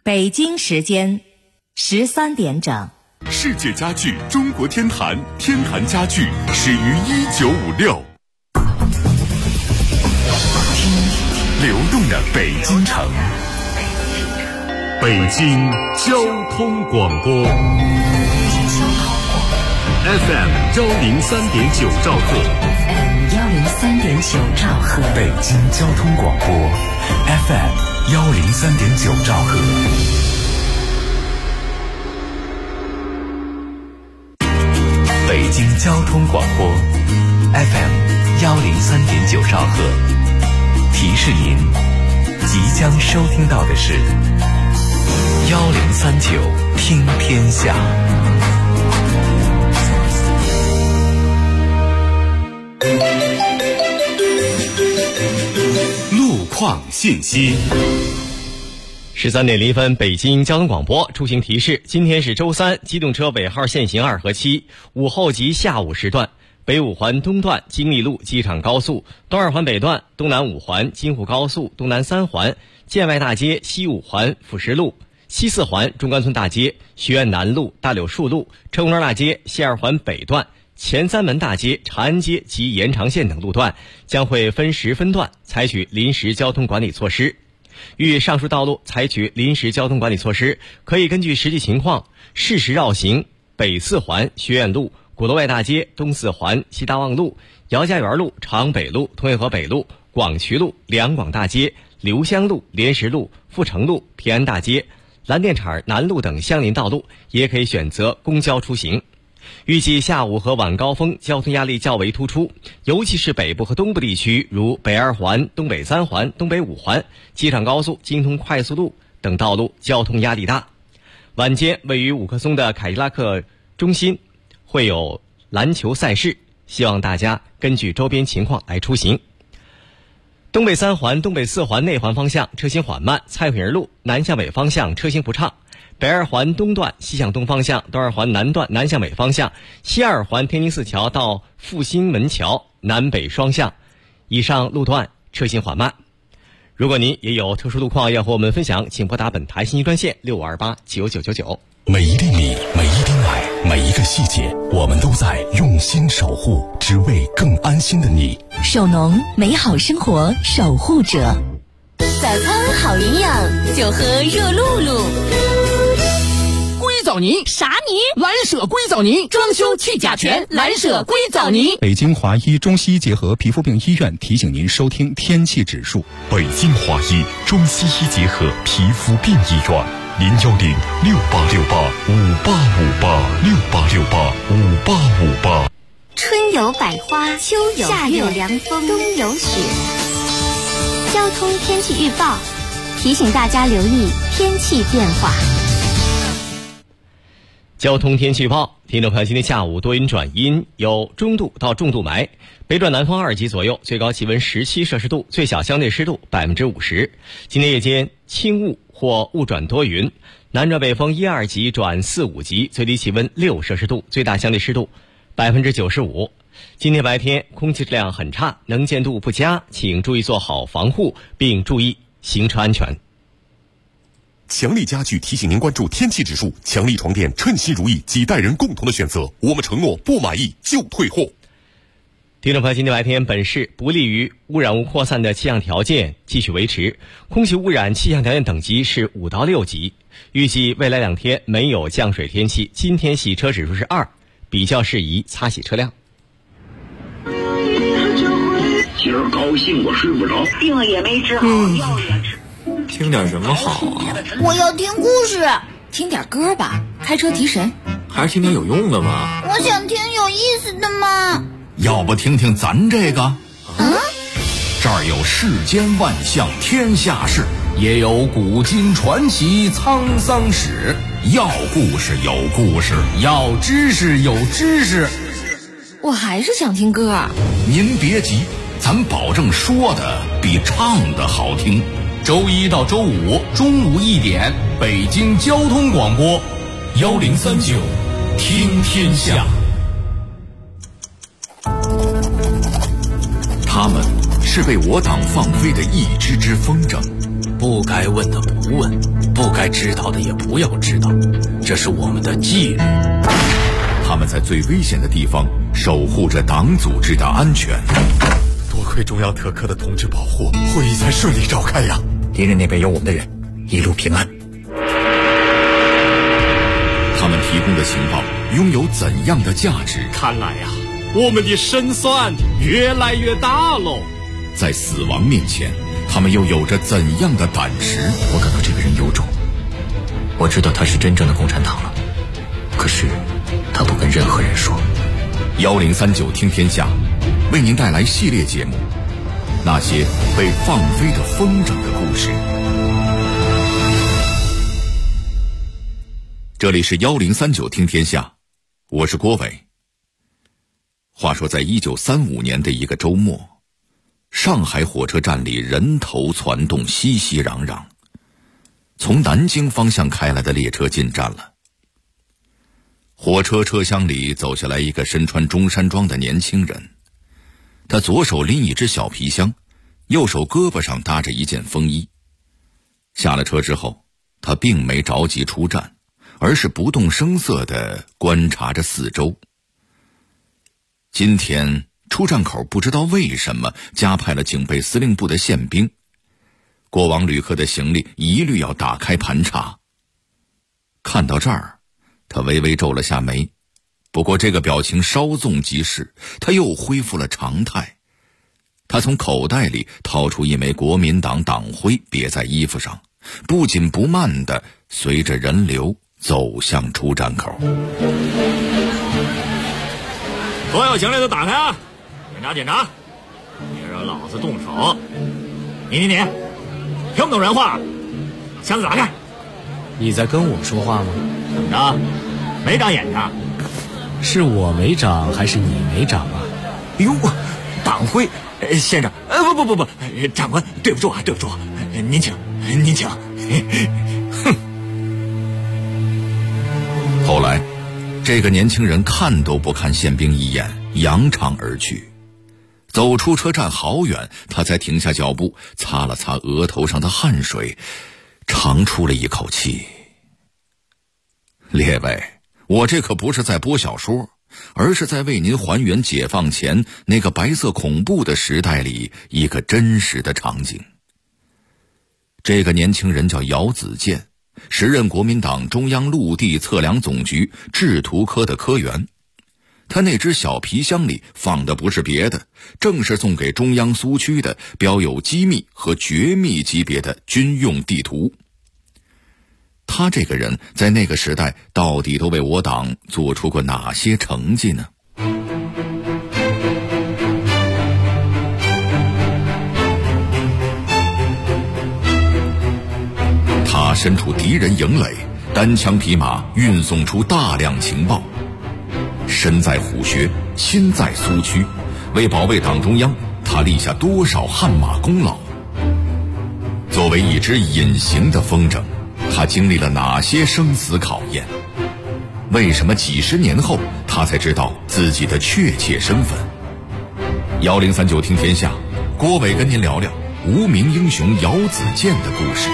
北京时间13点整。 世界家具中国天坛，天坛家具始于1956。听流动的北京城，北京交通广播 FM 103.9兆赫 103.9兆赫， 北京交通广播 FM 103.9兆赫。北京交通广播 FM 103.9兆赫，提示您即将收听到的是1039听天下。路况信息。 13点0分，北京交通广播出行提示：今天是周三，机动车尾号限行2和7，午后及下午时段，北五环东段金利路机场高速，东二环北段东南五环京沪高速，东南3环建外大街，西五环辅石路，西4环中关村大街，学院南路大柳树路，车公庄大街，西2环北段前三门大街、长安街及延长线等路段将会分时分段采取临时交通管理措施。遇上述道路采取临时交通管理措施，可以根据实际情况适时绕行北4环学院路、鼓楼外大街、东4环西大望路、姚家园路、长北路、通惠河北路、广渠路、两广大街、刘香路、莲石路、阜成路、平安大街、蓝电厂南路等相邻道路也可以选择公交出行。预计下午和晚高峰交通压力较为突出，尤其是北部和东部地区，如北2环、东北3环、东北5环、机场高速、京通快速路等道路交通压力大。晚间位于五棵松的凯迪拉克中心会有篮球赛事，希望大家根据周边情况来出行。东北3环、东北4环内环方向车行缓慢，蔡慧营路南向北方向车行不畅。北2环东段西向东方向，东2环南段南向北方向，西2环天津4桥到复兴门桥南北双向以上路段车行缓慢。如果您也有特殊路况要和我们分享，请拨打本台信息专线65289999。 每一粒米，每一滴奶，每一个细节，我们都在用心守护，只为更安心的你。 首农美好生活守护者，早餐好营养，就喝热露露。 硅藻泥啥泥？ 蓝舍硅藻泥，装修去甲醛，蓝舍硅藻泥。 北京华医中西医结合皮肤病医院提醒您收听天气指数。 北京华医中西医结合皮肤病医院，0106868586868686858。 春有百花，秋有夏有凉风，冬有雪。交通天气预报提醒大家留意天气变化。 交通天气预报，听众朋友，今天下午多云转阴，有中度到重度霾，北转南风2级左右，最高气温17摄氏度，最小相对湿度50%。今天夜间轻雾或雾转多云，南转北风1、2级转4、5级，最低气温6摄氏度，最大相对湿度95%。今天白天空气质量很差，能见度不佳，请注意做好防护，并注意行车安全。 强力家具提醒您关注天气指数，强力床垫称心如意，几代人共同的选择，我们承诺不满意就退货。 听众朋友，今天白天本市不利于污染物扩散的气象条件继续维持，空气污染气象条件等级是5到6级，预计未来2天没有降水天气，今天洗车指数是2，比较适宜擦洗车辆。 今儿高兴我睡不着， 病也没治好，药也吃。 听点什么好啊？ 我要听故事。 听点歌吧，开车提神。 还是听点有用的吧。 我想听有意思的嘛。 要不听听咱这个？这儿有世间万象天下事，也有古今传奇沧桑史。要故事有故事，要知识有知识。 我还是想听歌。 您别急，咱保证说的比唱的好听。周1到周5中午1点，北京交通广播1039听天下。他们是被我党放飞的一只只风筝， 不该问的不问，不该知道的也不要知道，这是我们的纪律。 他们在最危险的地方守护着党组织的安全。 多亏中央特科的同志保护，会议才顺利召开呀。 敌人那边有我们的人，一路平安。 他们提供的情报拥有怎样的价值？ 看来呀，我们的胜算越来越大喽。 在死亡面前，他们又有着怎样的胆识？ 我感到这个人有种，我知道他是真正的共产党了，可是他不跟任何人说。 1039听天下为您带来系列节目，那些被放飞的风筝的故事。这里是1039听天下，我是郭伟。话说在1935年的一个周末，上海火车站里人头攒动，熙熙攘攘。从南京方向开来的列车进站了。火车车厢里走下来一个身穿中山装的年轻人，他左手拎一只小皮箱，右手胳膊上搭着一件风衣。下了车之后，他并没着急出站，而是不动声色地观察着四周。今天出站口不知道为什么加派了警备司令部的宪兵，过往旅客的行李一律要打开盘查。看到这儿，他微微皱了下眉，不过这个表情稍纵即逝，他又恢复了常态。他从口袋里掏出一枚国民党党徽，别在衣服上，不紧不慢地随着人流走向出站口。 所有行李都打开啊，检查检查，别让老子动手。你听不懂人话，箱子打开。 你在跟我说话吗？ 怎么着？没长眼睛？ 是我没长还是你没长啊？ 哟，党徽，先生，不，长官，对不住啊，您请。 哼。后来，这个年轻人看都不看宪兵一眼，扬长而去。走出车站好远，他才停下脚步，擦了擦额头上的汗水，长出了一口气。列位，我这可不是在播小说，而是在为您还原解放前那个白色恐怖的时代里一个真实的场景。这个年轻人叫姚子健，时任国民党中央陆地测量总局制图科的科员。他那只小皮箱里放的不是别的，正是送给中央苏区的标有机密和绝密级别的军用地图。他这个人在那个时代到底都为我党做出过哪些成绩呢？他身处敌人营垒，单枪匹马运送出大量情报，身在虎穴，心在苏区，为保卫党中央，他立下多少汗马功劳？作为一只隐形的风筝，他经历了哪些生死考验？为什么几十年后他才知道自己的确切身份？1039听天下，郭伟跟您聊聊无名英雄姚子健的故事。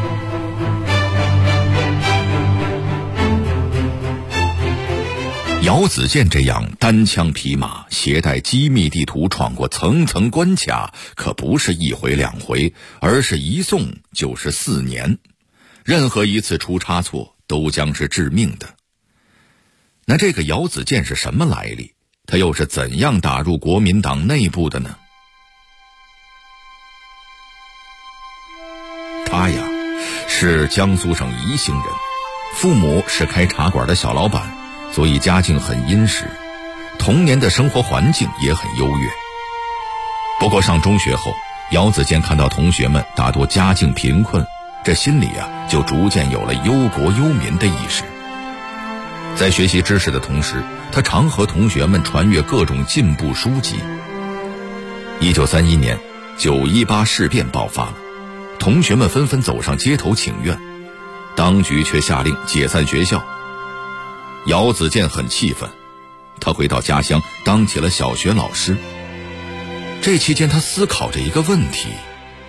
姚子健这样单枪匹马携带机密地图闯过层层关卡，可不是一回两回，而是一送就是4年，任何一次出差错都将是致命的。那这个姚子健是什么来历？他又是怎样打入国民党内部的呢？他呀，是江苏省宜兴人，父母是开茶馆的小老板，所以家境很殷实，童年的生活环境也很优越。不过上中学后，姚子健看到同学们大多家境贫困，这心里就逐渐有了忧国忧民的意识。在学习知识的同时，他常和同学们传阅各种进步书籍。1931年918事变爆发了，同学们纷纷走上街头请愿，当局却下令解散学校。姚子健很气愤，他回到家乡当起了小学老师。这期间他思考着一个问题，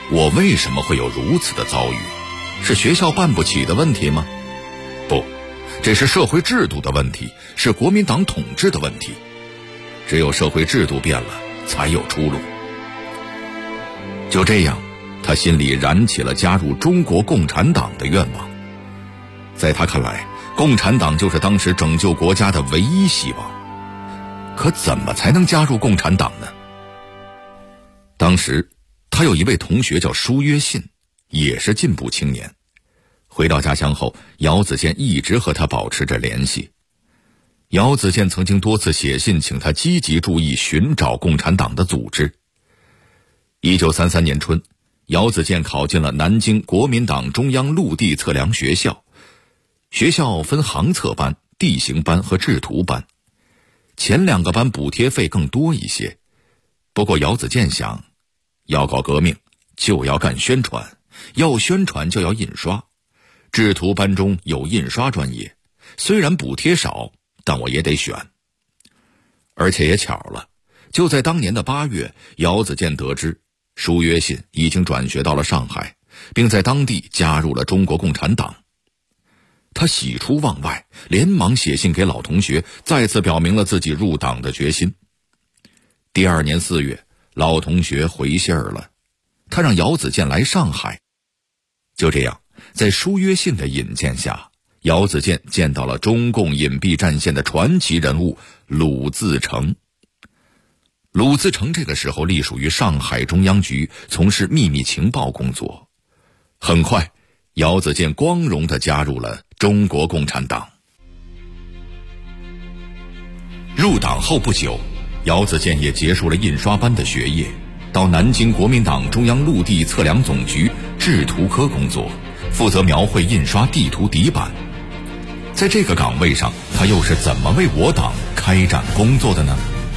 我为什么会有如此的遭遇？是学校办不起的问题吗？不，这是社会制度的问题，是国民党统治的问题。只有社会制度变了，才有出路。就这样，他心里燃起了加入中国共产党的愿望。在他看来，共产党就是当时拯救国家的唯一希望。可怎么才能加入共产党呢？当时他有一位同学叫舒约信，也是进步青年。回到家乡后，姚子健一直和他保持着联系。姚子健曾经多次写信请他积极注意寻找共产党的组织。1933年春，姚子健考进了南京国民党中央陆地测量学校。学校分航测班、地形班和制图班，前2个班补贴费更多一些。不过姚子健想，要搞革命就要干宣传，要宣传就要印刷。制图班中有印刷专业，虽然补贴少，但我也得选。而且也巧了，就在当年的8月，姚子健得知舒约信已经转学到了上海，并在当地加入了中国共产党。他喜出望外，连忙写信给老同学，再次表明了自己入党的决心。第2年4月，老同学回信了，他让姚子健来上海。就这样，在舒约信的引荐下，姚子健见到了中共隐蔽战线的传奇人物鲁自成。鲁自成这个时候隶属于上海中央局，从事秘密情报工作。很快，姚子健光荣地加入了中国共产党。入党后不久，姚子健也结束了印刷班的学业，到南京国民党中央陆地测量总局制图科工作，负责描绘印刷地图底板。在这个岗位上，他又是怎么为我党开展工作的呢？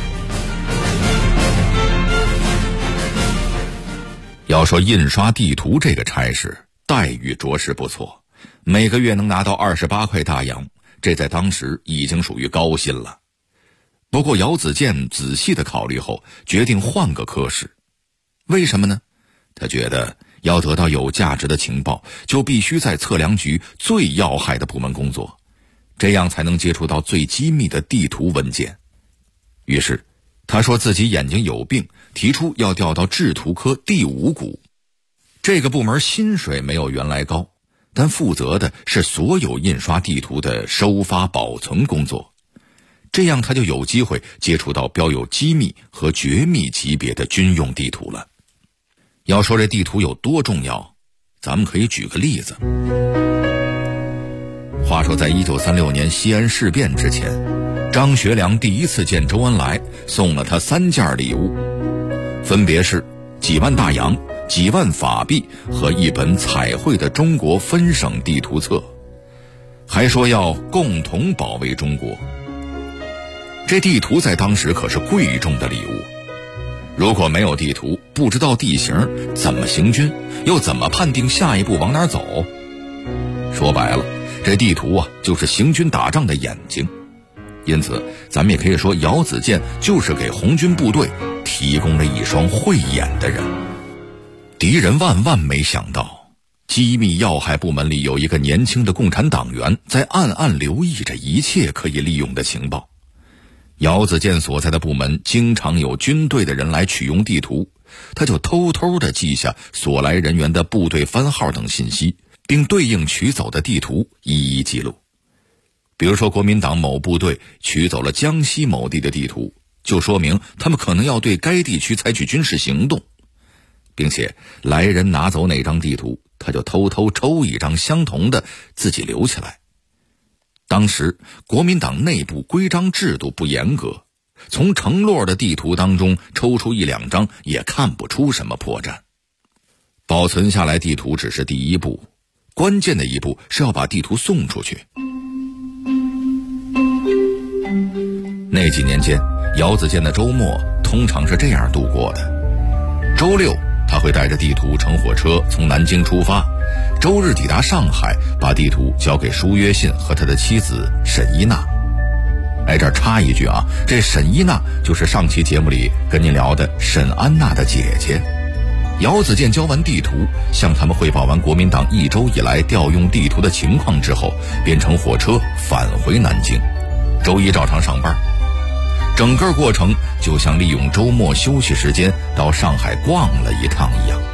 要说印刷地图这个差事，待遇着实不错，每个月能拿到28块大洋，这在当时已经属于高薪了。不过姚子健仔细的考虑后，决定换个科室。为什么呢？他觉得要得到有价值的情报，就必须在测量局最要害的部门工作，这样才能接触到最机密的地图文件。于是他说自己眼睛有病，提出要调到制图科第5股。这个部门薪水没有原来高，但负责的是所有印刷地图的收发保存工作，这样他就有机会接触到标有机密和绝密级别的军用地图了。要说这地图有多重要，咱们可以举个例子。话说在1936年西安事变之前，张学良第一次见周恩来，送了他3件礼物，分别是几万大洋、几万法币和一本彩绘的中国分省地图册，还说要共同保卫中国。这地图在当时可是贵重的礼物，如果没有地图，不知道地形，怎么行军，又怎么判定下一步往哪走？说白了，这地图啊，就是行军打仗的眼睛。因此咱们也可以说，姚子健就是给红军部队提供了一双慧眼的人。敌人万万没想到，机密要害部门里有一个年轻的共产党员，在暗暗留意着一切可以利用的情报。姚子健所在的部门经常有军队的人来取用地图，他就偷偷地记下所来人员的部队番号等信息，并对应取走的地图一一记录。比如说国民党某部队取走了江西某地的地图，就说明他们可能要对该地区采取军事行动，并且来人拿走哪张地图，他就偷偷抽一张相同的自己留起来。当时国民党内部规章制度不严格，从成摞的地图当中抽出1-2张也看不出什么破绽。保存下来地图只是第一步，关键的一步是要把地图送出去。那几年间，姚子健的周末通常是这样度过的：周六他会带着地图乘火车从南京出发，周日抵达上海，把地图交给舒约信和他的妻子沈一娜。这儿插一句啊，这沈一娜就是上期节目里跟您聊的沈安娜的姐姐。 姚子健交完地图，向他们汇报完国民党1周以来调用地图的情况之后，便乘火车返回南京。周一照常上班，整个过程就像利用周末休息时间到上海逛了一趟一样。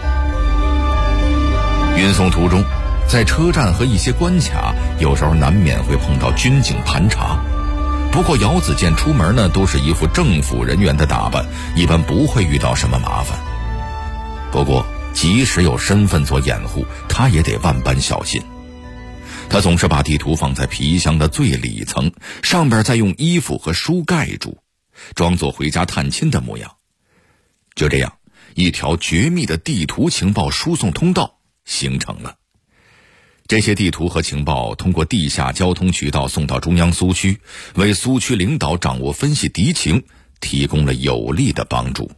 运送途中，在车站和一些关卡，有时候难免会碰到军警盘查。不过姚子健出门呢，都是一副政府人员的打扮，一般不会遇到什么麻烦。不过即使有身份做掩护，他也得万般小心。他总是把地图放在皮箱的最里层，上边再用衣服和书盖住，装作回家探亲的模样。就这样，一条绝密的地图情报输送通道形成了。这些地图和情报通过地下交通渠道送到中央苏区，为苏区领导掌握分析敌情提供了有力的帮助。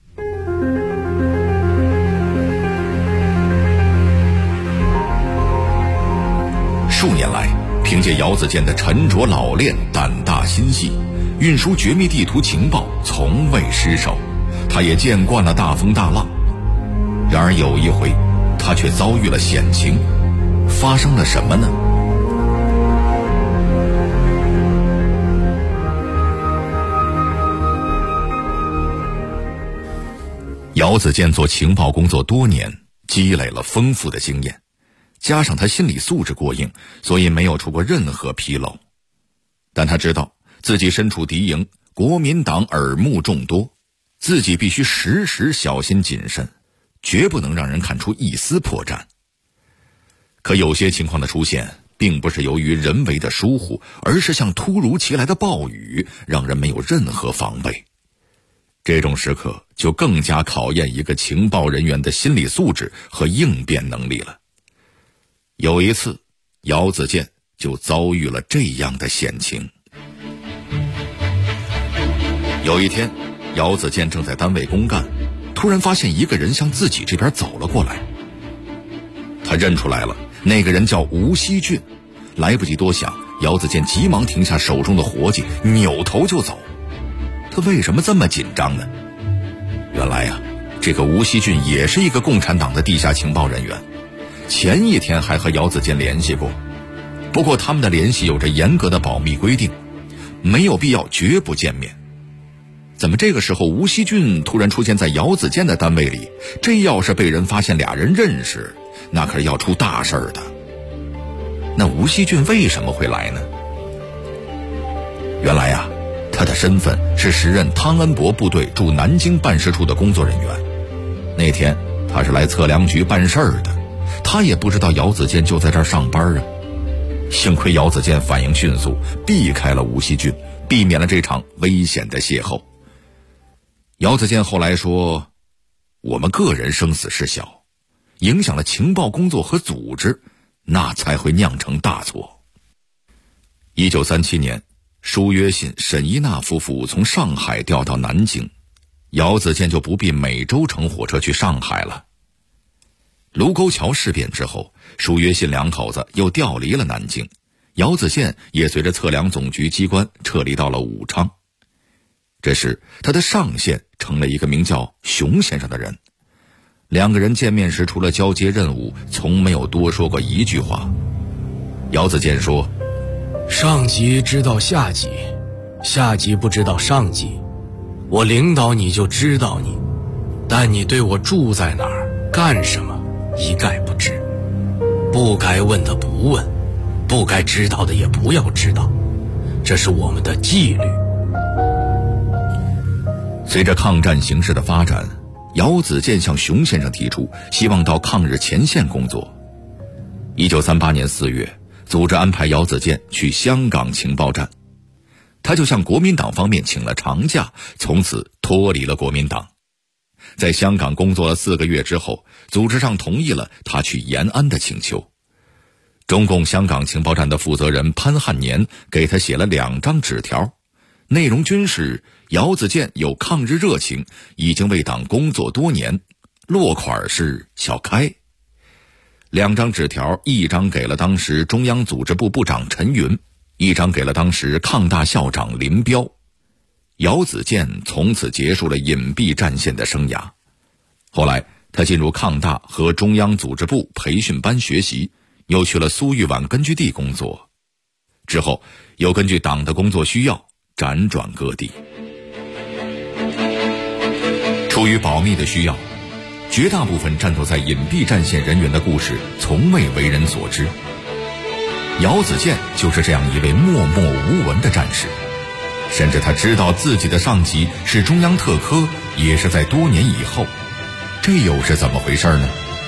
数年来，凭借姚子健的沉着老练、胆大心细，运输绝密地图情报从未失手。他也见惯了大风大浪。然而有一回，他却遭遇了险情。发生了什么呢？姚子健做情报工作多年，积累了丰富的经验，加上他心理素质过硬，所以没有出过任何纰漏。但他知道自己身处敌营，国民党耳目众多，自己必须时时小心谨慎，绝不能让人看出一丝破绽。可有些情况的出现，并不是由于人为的疏忽，而是像突如其来的暴雨，让人没有任何防备。这种时刻就更加考验一个情报人员的心理素质和应变能力了。有一次，姚子健就遭遇了这样的险情。有一天，姚子健正在单位公干，突然发现一个人向自己这边走了过来。他认出来了，那个人叫吴锡俊。来不及多想，姚子健急忙停下手中的活计，扭头就走。他为什么这么紧张呢？原来啊，这个吴锡俊也是一个共产党的地下情报人员，前一天还和姚子健联系过。不过他们的联系有着严格的保密规定，没有必要绝不见面。怎么这个时候吴锡俊突然出现在姚子健的单位里？这要是被人发现俩人认识，那可是要出大事儿的。那吴锡俊为什么会来呢？原来啊，他的身份是时任汤恩伯部队驻南京办事处的工作人员。那天他是来测量局办事儿的，他也不知道姚子健就在这儿上班啊。幸亏姚子健反应迅速，避开了吴锡俊，避免了这场危险的邂逅。姚子健后来说，我们个人生死事小，影响了情报工作和组织，那才会酿成大错。1937年，舒约信、沈一娜夫妇从上海调到南京，姚子健就不必每周乘火车去上海了。卢沟桥事变之后，舒约信两口子又调离了南京，姚子健也随着测量总局机关撤离到了武昌。这时他的上线成了一个名叫熊先生的人，两个人见面时除了交接任务，从没有多说过一句话。姚子健说， 上级知道下级，下级不知道上级，我领导你就知道你，但你对我住在哪儿干什么一概不知，不该问的不问，不该知道的也不要知道，这是我们的纪律。 随着抗战形势的发展，姚子健向熊先生提出希望到抗日前线工作。1938年4月，组织安排姚子健去香港情报站，他就向国民党方面请了长假，从此脱离了国民党。在香港工作了4个月之后，组织上同意了他去延安的请求。中共香港情报站的负责人潘汉年给他写了2张纸条，内容均是姚子健有抗日热情，已经为党工作多年，落款是小开。2张纸条，一张给了当时中央组织部部长陈云，一张给了当时抗大校长林彪。姚子健从此结束了隐蔽战线的生涯。后来他他进入抗大和中央组织部培训班学习，又去了苏玉婉根据地工作，之后又根据党的工作需要辗转各地。出于保密的需要，绝大部分战斗在隐蔽战线人员的故事从未为人所知。姚子健就是这样一位默默无闻的战士，甚至他知道自己的上级是中央特科，也是在多年以后。这又是怎么回事呢？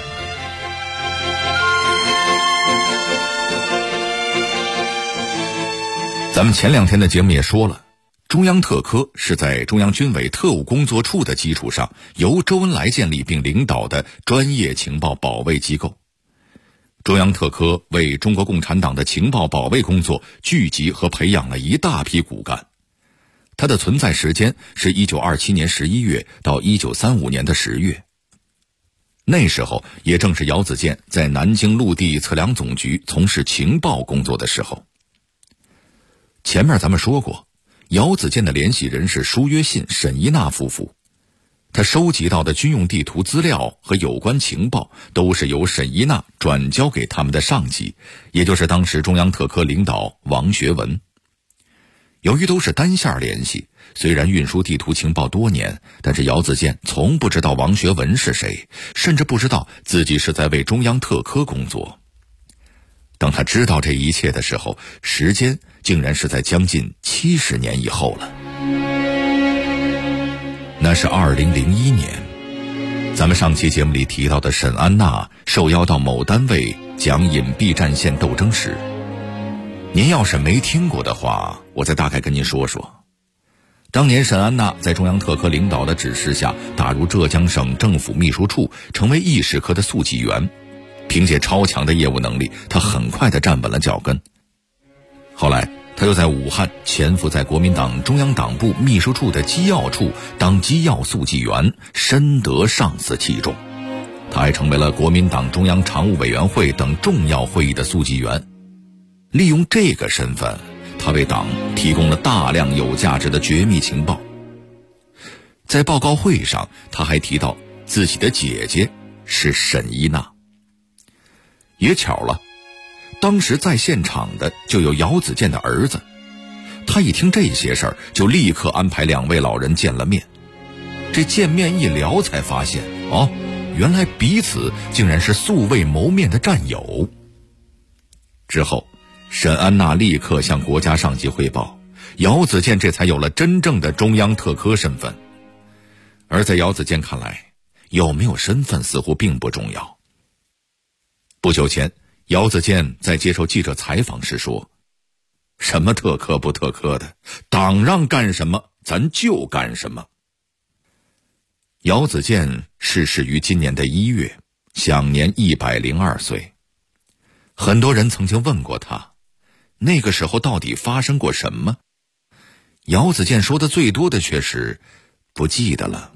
咱们前2天的节目也说了，中央特科是在中央军委特务工作处的基础上，由周恩来建立并领导的专业情报保卫机构。中央特科为中国共产党的情报保卫工作聚集和培养了一大批骨干。它的存在时间是1927年11月到1935年的10月。那时候也正是姚子健在南京陆地测量总局从事情报工作的时候。前面咱们说过，姚子健的联系人是舒约信、沈一娜夫妇。他收集到的军用地图资料和有关情报都是由沈一娜转交给他们的上级，也就是当时中央特科领导王学文。由于都是单线联系，虽然运输地图情报多年，但是姚子健从不知道王学文是谁，甚至不知道自己是在为中央特科工作。当他知道这一切的时候，时间竟然是在将近70年以后了。那是2001年，咱们上期节目里提到的沈安娜受邀到某单位讲隐蔽战线斗争史。您要是没听过的话，我再大概跟您说说。当年沈安娜在中央特科领导的指示下，打入浙江省政府秘书处，成为议事科的速记员。凭借超强的业务能力，她很快地站稳了脚跟。后来他又在武汉潜伏在国民党中央党部秘书处的机要处当机要速记员，深得上司器重。他还成为了国民党中央常务委员会等重要会议的速记员。利用这个身份，他为党提供了大量有价值的绝密情报。在报告会上，他还提到自己的姐姐是沈一娜。也巧了，当时在现场的就有姚子健的儿子。他一听这些事儿，就立刻安排2位老人见了面。这见面一聊，才发现原来彼此竟然是素未谋面的战友。之后沈安娜立刻向国家上级汇报，姚子健这才有了真正的中央特科身份。而在姚子健看来，有没有身份似乎并不重要。不久前，姚子健在接受记者采访时说，什么特科不特科的，党让干什么咱就干什么。姚子健逝世于今年的1月，享年102岁。很多人曾经问过他，那个时候到底发生过什么？姚子健说的最多的却是不记得了。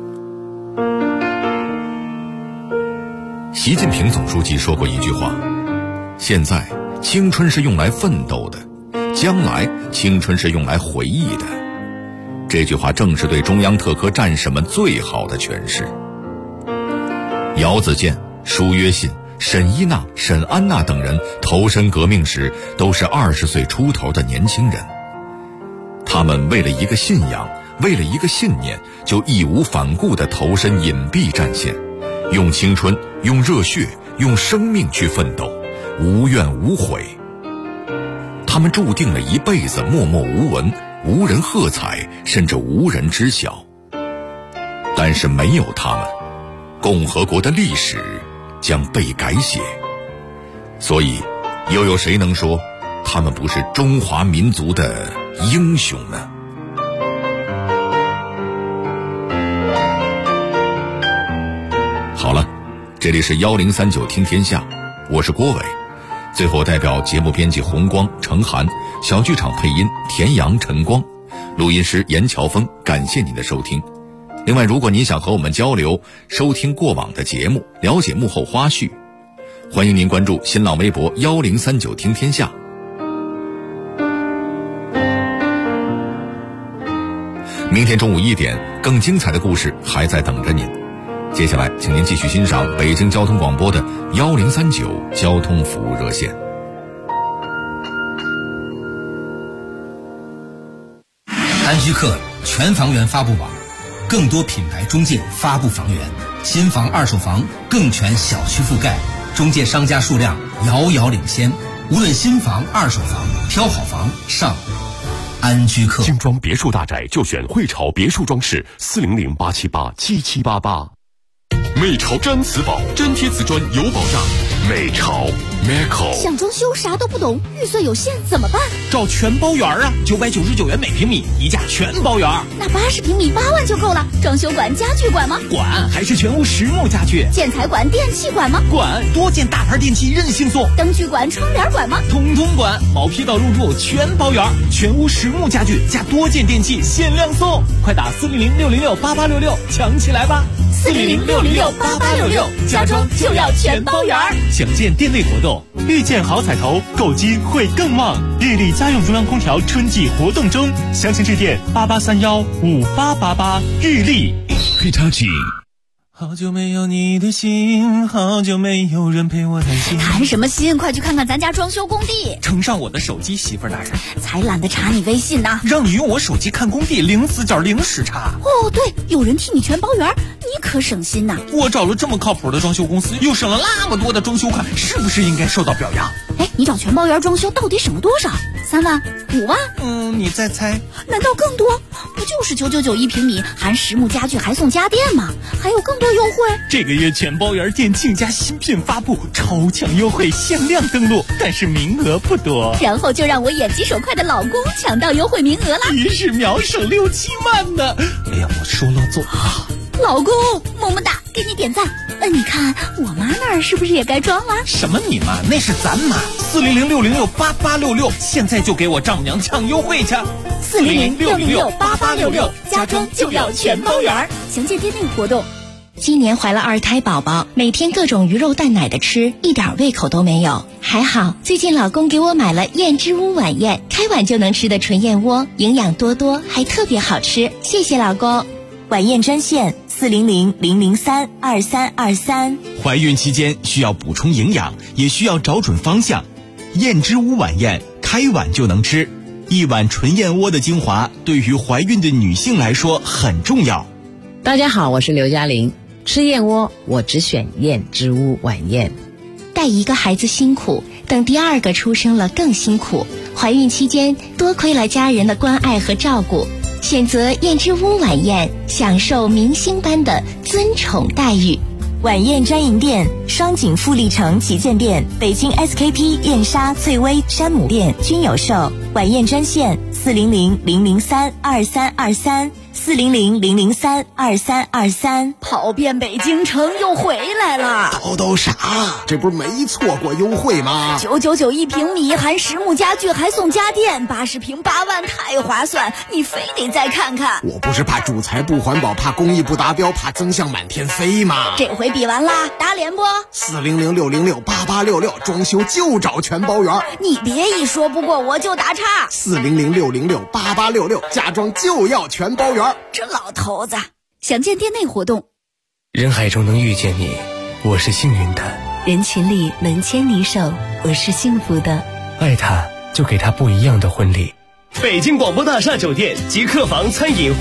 习近平总书记说过一句话，现在青春是用来奋斗的，将来青春是用来回忆的。这句话正是对中央特科战士们最好的诠释。姚子健、舒约信、沈一娜、沈安娜等人投身革命时都是20岁出头的年轻人，他们为了一个信仰，为了一个信念，就义无反顾地投身隐蔽战线，用青春，用热血，用生命去奋斗，无怨无悔。他们注定了一辈子默默无闻，无人喝彩，甚至无人知晓。但是没有他们，共和国的历史将被改写。所以又有谁能说他们不是中华民族的英雄呢？好了，这里是1039听天下，我是郭伟。最后代表节目编辑红光、程涵，小剧场配音田阳、陈光，录音师严乔峰，感谢您的收听。另外，如果您想和我们交流，收听过往的节目，了解幕后花絮，欢迎您关注新浪微博1039听天下。明天中午1点，更精彩的故事还在等着您。 接下来，请您继续欣赏北京交通广播的1039交通服务热线。 安居客全房源发布网，更多品牌中介发布房源，新房、二手房更全小区覆盖，中介商家数量遥遥领先。无论新房、二手房，挑好房上安居客。 精装别墅大宅就选汇潮别墅装饰，400-878-7788。美潮毡瓷宝，粘贴瓷砖有保障。美潮 Meco。 想装修啥都不懂，预算有限怎么办？ 找全包园啊，999元每平米，一价全包园。 那80平米8万就够了。装修管、家具管吗？ 管，还是全屋实木家具。 建材管、电器管吗？ 管，多件大牌电器任性送。 灯具管、窗帘管吗？ 统统管，毛坯到入住全包园，全屋实木家具加多件电器限量送，快打400-606-8866抢起来吧 ！400-606-8866，家装就要全包园。 详见店内活动，遇见好彩头，购金会更旺。日立家用中央空调春季活动中，详情致电88315888。日立。 Hitachi。 好久没有你的心，好久没有人陪我谈心。 谈什么心？快去看看咱家装修工地。 呈上我的手机，媳妇大人。 才懒得查你微信呢。 让你用我手机看工地，0死角0时差。 哦，对，有人替你全包圆，你可省心呐。 我找了这么靠谱的装修公司，又省了那么多的装修款，是不是应该受到表扬？ 哎，你找全包圆装修到底省了多少？3万、5万？ 你再猜？ 难道更多？不就是999一平米，含实木家具还送家电吗？还有更多优惠。 这个月全包园店庆家新品发布，超强优惠，限量登录，但是名额不多。 然后就让我眼疾手快的老公抢到优惠名额了， 一时秒省6、7万呢！哎呀，我说了做。 老公，么么哒，给你点赞。你看我妈那儿是不是也该装了？ 什么你妈？那是咱妈。400-606-8866，现在就给我丈母娘抢优惠去。 400-606-8866，家装就要全包圆。详见店内活动。 今年怀了2胎宝宝，每天各种鱼肉蛋奶的吃，一点胃口都没有。还好最近老公给我买了燕之屋晚宴，开碗就能吃的纯燕窝，营养多多，还特别好吃。谢谢老公。 晚宴专线400-003-2323。 怀孕期间需要补充营养，也需要找准方向。燕之屋晚宴，开碗就能吃，一碗纯燕窝的精华，对于怀孕的女性来说很重要。 大家好，我是刘嘉玲。吃燕窝，我只选燕之屋晚宴。 带一个孩子辛苦，等第2个出生了更辛苦。怀孕期间多亏了家人的关爱和照顾，选择燕之屋晚宴，享受明星般的尊宠待遇。 晚宴专营店：双井富力城旗舰店、北京 SKP、燕莎、翠微、山姆店均有售。晚宴专线400-003-2323。400-003-2323。 跑遍北京城又回来了。 叨啥？这不是没错过优惠吗 ？999一平米，含实木家具还送家电，80平8万，太划算！你非得再看看。 我不是怕主材不环保，怕工艺不达标，怕增项满天飞吗？ 这回比完啦，打脸不 ？400-606-8866，装修就找全包圆。 你别一说不过我就打岔。 400-606-8866，家装就要全包圆。 这老头子，详见店内活动。 人海中能遇见你，我是幸运的； 人群里能牵你手，我是幸福的。 爱他，就给他不一样的婚礼。 北京广播大厦酒店及客房餐饮